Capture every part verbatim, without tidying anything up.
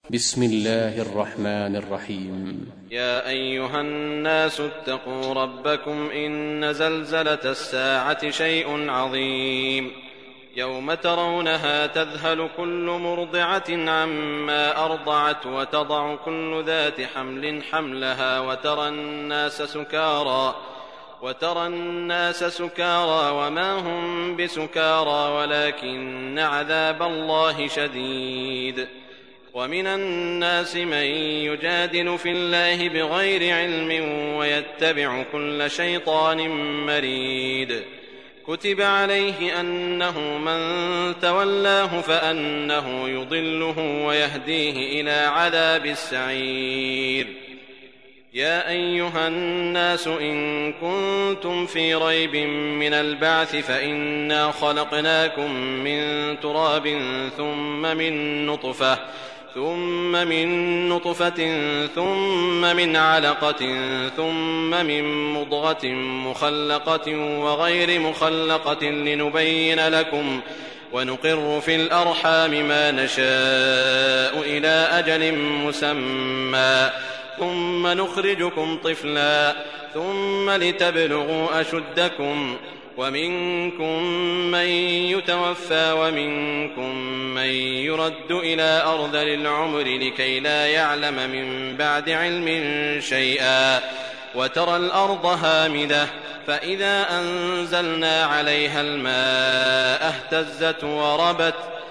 بسم الله الرحمن الرحيم. يا أيها الناس اتقوا ربكم إن زلزلة الساعة شيء عظيم يوم ترونها تذهل كل مرضعة عما أرضعت وتضع كل ذات حمل حملها وترى الناس سكارى وترى الناس سكارى وما هم بسكارى ولكن عذاب الله شديد. ومن الناس من يجادل في الله بغير علم ويتبع كل شيطان مريد. كتب عليه أنه من تولاه فأنه يضله ويهديه إلى عذاب السعير. يا أيها الناس إن كنتم في ريب من البعث فإنا خلقناكم من تراب ثم من نطفة ثم من نطفة ثم من علقة ثم من مضغة مخلقة وغير مخلقة لنبين لكم ونقر في الأرحام ما نشاء إلى أجل مسمى ثم نخرجكم طفلا ثم لتبلغوا أشدكم ومنكم من يتوفى ومنكم من يرد إلى أرذل العمر لكي لا يعلم من بعد علم شيئا. وترى الأرض هامدة فإذا أنزلنا عليها الماء اهتزت وربت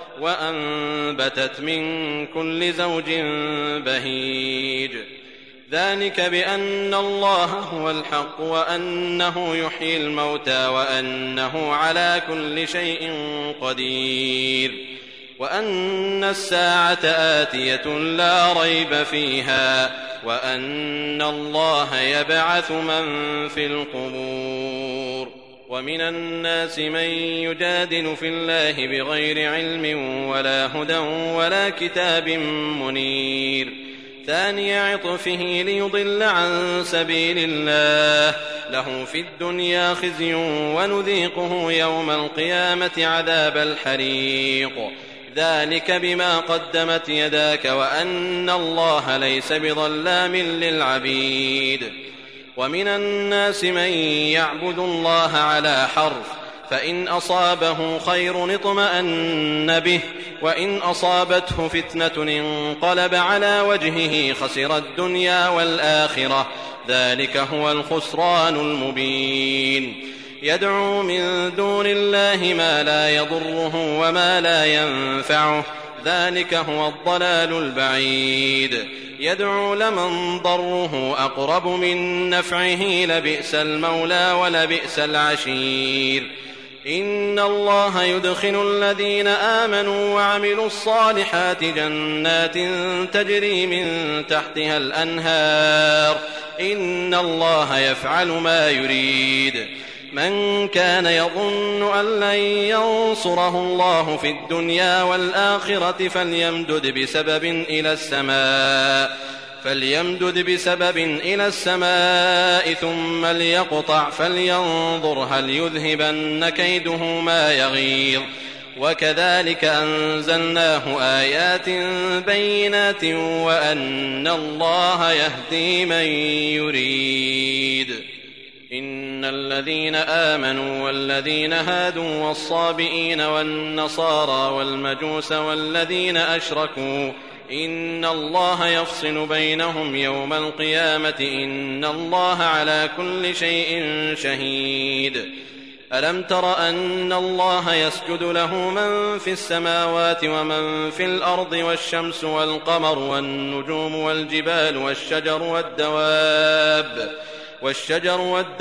وأنبتت من كل زوج بهيج. ذلك بأن الله هو الحق وأنه يحيي الموتى وأنه على كل شيء قدير وأن الساعة آتية لا ريب فيها وأن الله يبعث من في القبور. ومن الناس من يجادل في الله بغير علم ولا هدى ولا كتاب منير. ثاني عطفه ليضل عن سبيل الله له في الدنيا خزي ونذيقه يوم القيامة عذاب الحريق. ذلك بما قدمت يداك وأن الله ليس بظلام للعبيد. ومن الناس من يعبد الله على حرف فإن أصابه خير اطمأن به وإن أصابته فتنة انقلب على وجهه خسر الدنيا والآخرة ذلك هو الخسران المبين. يدعو من دون الله ما لا يضره وما لا ينفعه ذلك هو الضلال البعيد. يدعو لمن ضره أقرب من نفعه لبئس المولى ولبئس العشير. إن الله يدخل الذين آمنوا وعملوا الصالحات جنات تجري من تحتها الأنهار إن الله يفعل ما يريد. من كان يظن أن لن ينصره الله في الدنيا والآخرة فليمدد بسبب إلى السماء فليمدد بسبب إلى السماء ثم ليقطع فلينظر هل يذهبن كيده ما يغيظ. وكذلك أنزلناه آيات بينات وأن الله يهدي من يريد. إن الذين آمنوا والذين هادوا والصابئين والنصارى والمجوس والذين أشركوا إن الله يفصل بينهم يوم القيامة إن الله على كل شيء شهيد. ألم تر أن الله يسجد له من في السماوات ومن في الأرض والشمس والقمر والنجوم والجبال والشجر والدواب والشجر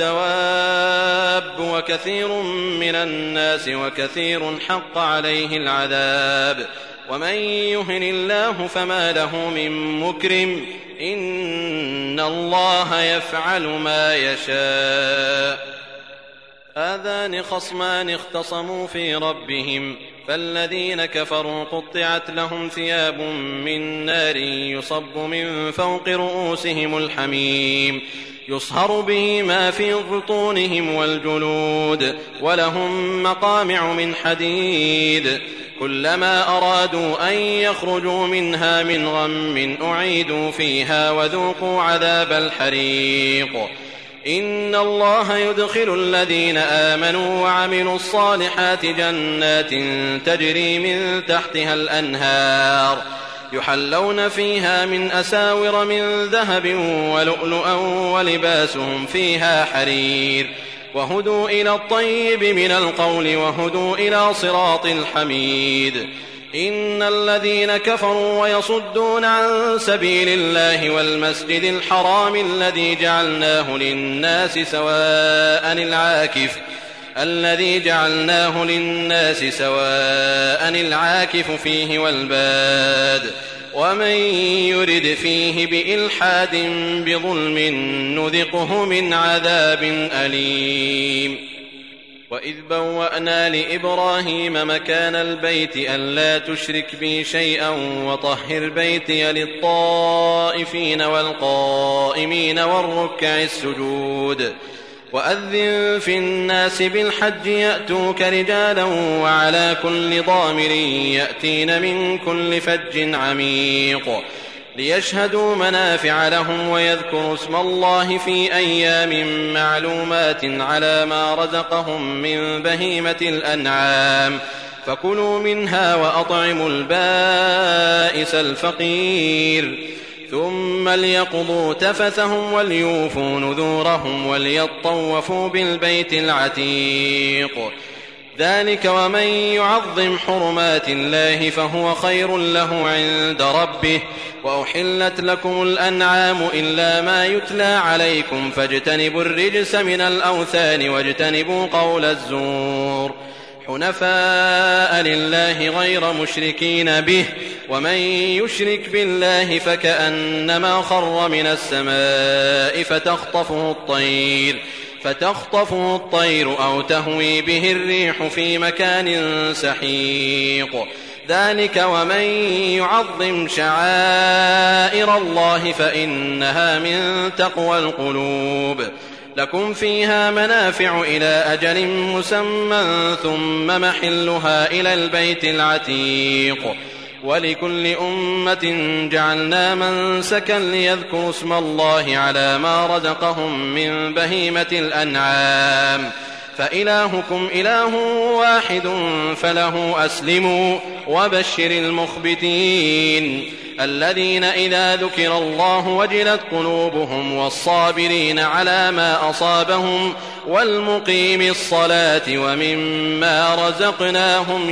والدواب وكثير من الناس وكثير حق عليه العذاب. ومن يهن الله فما له من مكرم إن الله يفعل ما يشاء. هذان خصمان اختصموا في ربهم فالذين كفروا قطعت لهم ثياب من نار يصب من فوق رؤوسهم الحميم يصهر به ما في بطونهم والجلود ولهم مقامع من حديد كلما أرادوا أن يخرجوا منها من غم أعيدوا فيها وذوقوا عذاب الحريق. إن الله يدخل الذين آمنوا وعملوا الصالحات جنات تجري من تحتها الأنهار يحلون فيها من أساور من ذهب ولؤلؤا ولباسهم فيها حرير وهدوا إلى الطيب من القول وهدوا إلى صراط الحميد. إن الذين كفروا ويصدون عن سبيل الله والمسجد الحرام الذي جعلناه للناس سواء العاكف الذي جعلناه للناس سواء العاكف فيه والباد ومن يرد فيه بإلحاد بظلم نذقه من عذاب أليم. وإذ بوأنا لإبراهيم مكان البيت ألا تشرك بي شيئا وطهر بيتي للطائفين والقائمين والركع السجود. وأذن في الناس بالحج يأتوك رجالا وعلى كل ضامر يأتين من كل فج عميق ليشهدوا منافع لهم ويذكروا اسم الله في أيام معلومات على ما رزقهم من بهيمة الأنعام فكلوا منها وأطعموا البائس الفقير ثم ليقضوا تفثهم وليوفوا نذورهم وليطوفوا بالبيت العتيق. ذلك ومن يعظم حرمات الله فهو خير له عند ربه. وأحلت لكم الأنعام إلا ما يتلى عليكم فاجتنبوا الرجس من الأوثان واجتنبوا قول الزور حنفاء لله غير مشركين به ومن يشرك بالله فكأنما خر من السماء فتخطفه الطير فتخطفه الطير أو تهوي به الريح في مكان سحيق. ذلك ومن يعظم شعائر الله فإنها من تقوى القلوب. لكم فيها منافع إلى أجل مسمى ثم محلها إلى البيت العتيق. ولكل أمة جعلنا منسكا ليذكروا اسم الله على ما رزقهم من بهيمة الأنعام فإلهكم إله واحد فله أسلموا وبشر المخبتين الذين إذا ذكر الله وجلت قلوبهم والصابرين على ما أصابهم والمقيم الصلاة ومما رزقناهم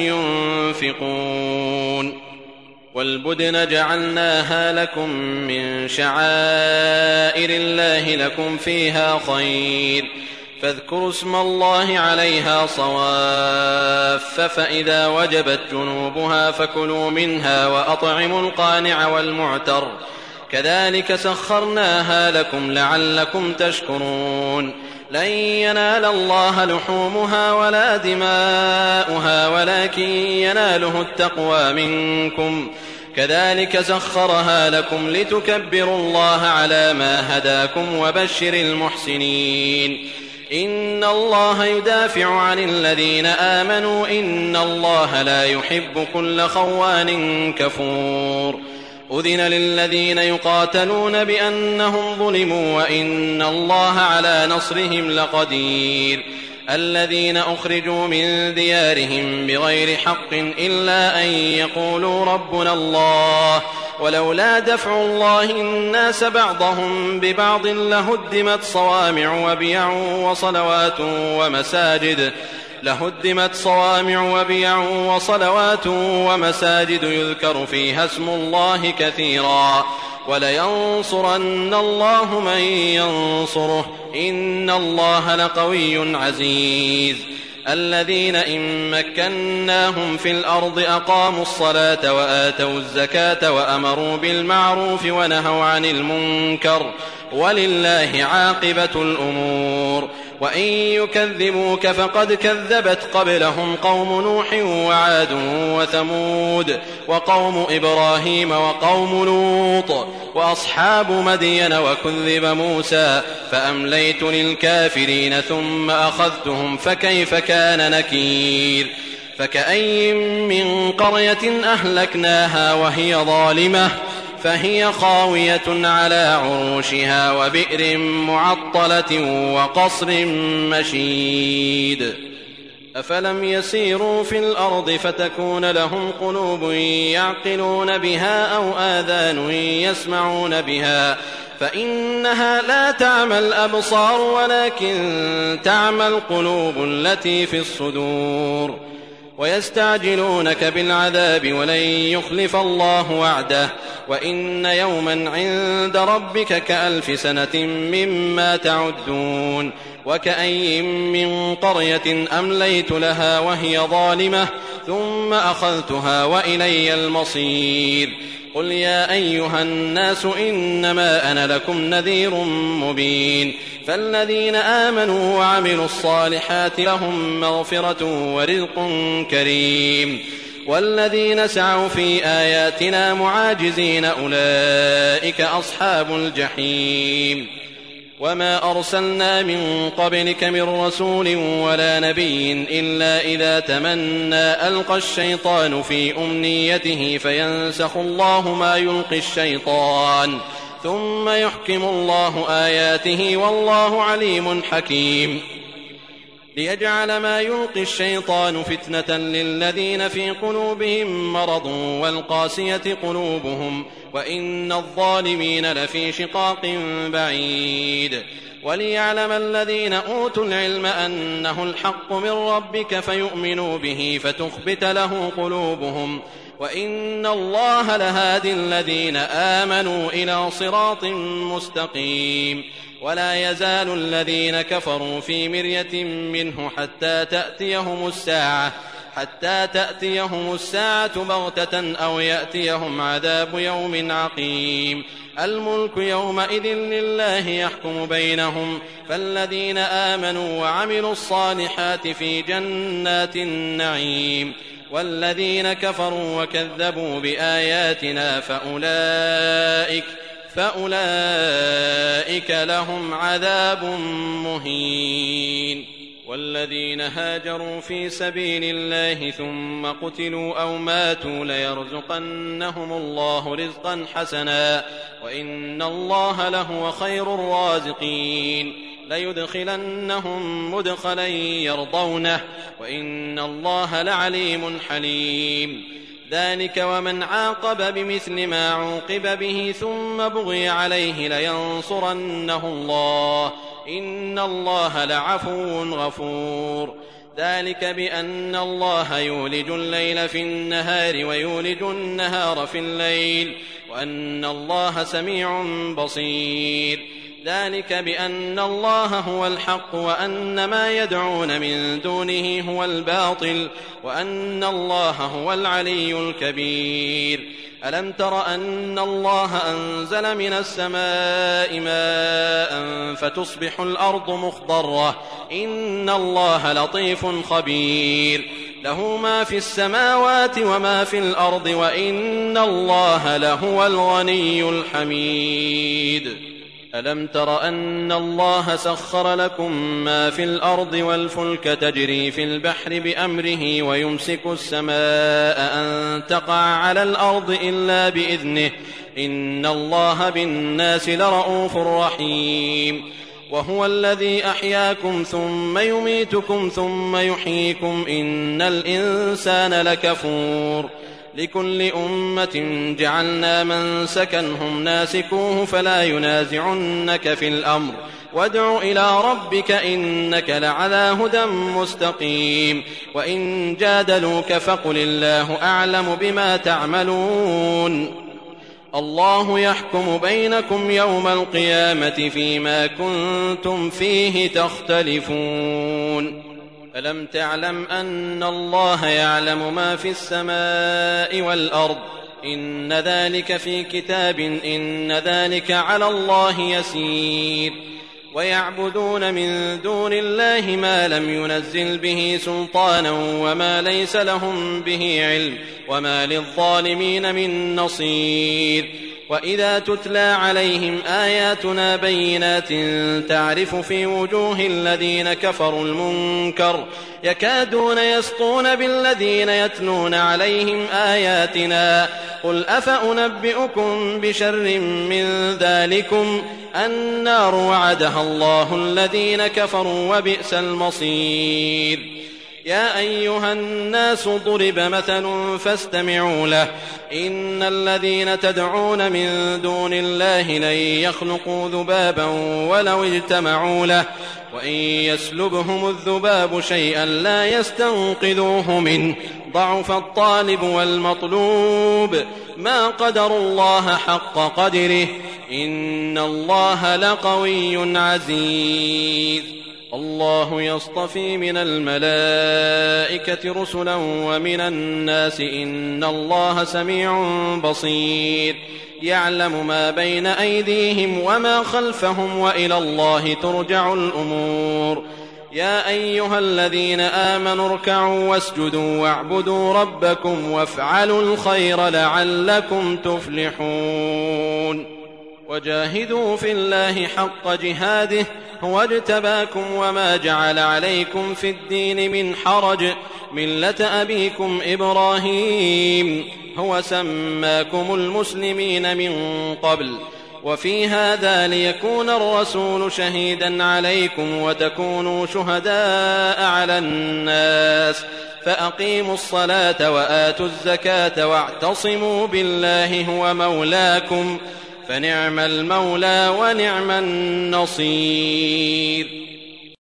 ينفقون. والبدن جعلناها لكم من شعائر الله لكم فيها خير فاذكروا اسم الله عليها صواف فإذا وجبت جنوبها فكلوا منها وأطعموا القانع والمعتر كذلك سخرناها لكم لعلكم تشكرون. لن ينال الله لحومها ولا دماؤها ولكن يناله التقوى منكم كذلك سخرها لكم لتكبروا الله على ما هداكم وبشر المحسنين. إن الله يدافع عن الذين آمنوا إن الله لا يحب كل خوان كفور. أذن للذين يقاتلون بأنهم ظلموا وإن الله على نصرهم لقدير. الذين أخرجوا من ديارهم بغير حق إلا أن يقولوا ربنا الله ولولا دفع الله الناس بعضهم ببعض لهدمت صوامع وبيع وصلوات ومساجد لهدمت صوامع وبيع وصلوات ومساجد يذكر فيها اسم الله كثيرا ولينصرن الله من ينصره إن الله لقوي عزيز. الذين إن مكناهم في الأرض أقاموا الصلاة وآتوا الزكاة وأمروا بالمعروف ونهوا عن المنكر ولله عاقبة الأمور. وإن يكذبوك فقد كذبت قبلهم قوم نوح وعاد وثمود وقوم إبراهيم وقوم لوط وأصحاب مدين وكذب موسى فأمليت للكافرين ثم أخذتهم فكيف كان نكير. فكأي من قرية أهلكناها وهي ظالمة فهي خاوية على عروشها وبئر معطلة وقصر مشيد أفلم يسيروا في الأرض فتكون لهم قلوب يعقلون بها أو آذان يسمعون بها فإنها لا تعمى الأبصار ولكن تعمى القلوب التي في الصدور ويستعجلونك بالعذاب ولن يخلف الله وعده وإن يوما عند ربك كألف سنة مما تعدون وكأي من قرية أمليت لها وهي ظالمة ثم أخذتها وإلي المصير قل يا أيها الناس إنما أنا لكم نذير مبين فالذين آمنوا وعملوا الصالحات لهم مغفرة ورزق كريم والذين سعوا في آياتنا معاجزين أولئك أصحاب الجحيم وما أرسلنا من قبلك من رسول ولا نبي إلا إذا تمنى ألقى الشيطان في أمنيته فينسخ الله ما يلقي الشيطان ثم يحكم الله آياته والله عليم حكيم ليجعل ما يلقي الشيطان فتنة للذين في قلوبهم مرض والقاسية قلوبهم وإن الظالمين لفي شقاق بعيد وليعلم الذين أوتوا العلم أنه الحق من ربك فيؤمنوا به فتخبت له قلوبهم وإن الله لهادي الذين آمنوا إلى صراط مستقيم ولا يزال الذين كفروا في مرية منه حتى تأتيهم الساعة حتى تأتيهم الساعة بغتة أو يأتيهم عذاب يوم عقيم الملك يومئذ لله يحكم بينهم فالذين آمنوا وعملوا الصالحات في جنات النعيم والذين كفروا وكذبوا بآياتنا فأولئك فأولئك لهم عذاب مهين والذين هاجروا في سبيل الله ثم قتلوا أو ماتوا ليرزقنهم الله رزقا حسنا وإن الله لهو خير الرازقين ليدخلنهم مدخلا يرضونه وإن الله لعليم حليم ذلك ومن عاقب بمثل ما عوقب به ثم بغي عليه لينصرنه الله إن الله لعفو غفور ذلك بأن الله يولج الليل في النهار ويولج النهار في الليل وأن الله سميع بصير ذلك بأن الله هو الحق وأن ما يدعون من دونه هو الباطل وأن الله هو العلي الكبير ألم تر أن الله أنزل من السماء ماء فتصبح الأرض مخضرة إن الله لطيف خبير له ما في السماوات وما في الأرض وإن الله لهو الغني الحميد ألم تر أن الله سخر لكم ما في الأرض والفلك تجري في البحر بأمره ويمسك السماء أن تقع على الأرض إلا بإذنه إن الله بالناس لرءوف رحيم وهو الذي أحياكم ثم يميتكم ثم يحييكم إن الإنسان لكفور لكل أمة جعلنا منسكا هم ناسكوه فلا ينازعنك في الأمر وادع إلى ربك إنك لعلى هدى مستقيم وإن جادلوك فقل الله أعلم بما تعملون الله يحكم بينكم يوم القيامة فيما كنتم فيه تختلفون ألم تعلم أن الله يعلم ما في السماء والأرض إن ذلك في كتاب إن ذلك على الله يسير ويعبدون من دون الله ما لم ينزل به سلطانا وما ليس لهم به علم وما للظالمين من نصير وإذا تتلى عليهم آياتنا بينات تعرف في وجوه الذين كفروا المنكر يكادون يسطون بالذين يتلون عليهم آياتنا قل أفأنبئكم بشر من ذلكم النار وعدها الله الذين كفروا وبئس المصير. يا أيها الناس ضرب مثل فاستمعوا له إن الذين تدعون من دون الله لن يخلقوا ذبابا ولو اجتمعوا له وإن يسلبهم الذباب شيئا لا يستنقذوه منه ضعف الطالب والمطلوب ما قدروا الله حق قدره إن الله لقوي عزيز. الله يصطفي من الملائكة رسلا ومن الناس إن الله سميع بصير يعلم ما بين أيديهم وما خلفهم وإلى الله ترجع الأمور. يا أيها الذين آمنوا اركعوا واسجدوا واعبدوا ربكم وافعلوا الخير لعلكم تفلحون. وجاهدوا في الله حق جهاده هو اجتباكم وما جعل عليكم في الدين من حرج ملة أبيكم إبراهيم هو سماكم المسلمين من قبل وفي هذا ليكون الرسول شهيدا عليكم وتكونوا شهداء على الناس فأقيموا الصلاة وآتوا الزكاة واعتصموا بالله هو مولاكم فنعم المولى ونعم النصير.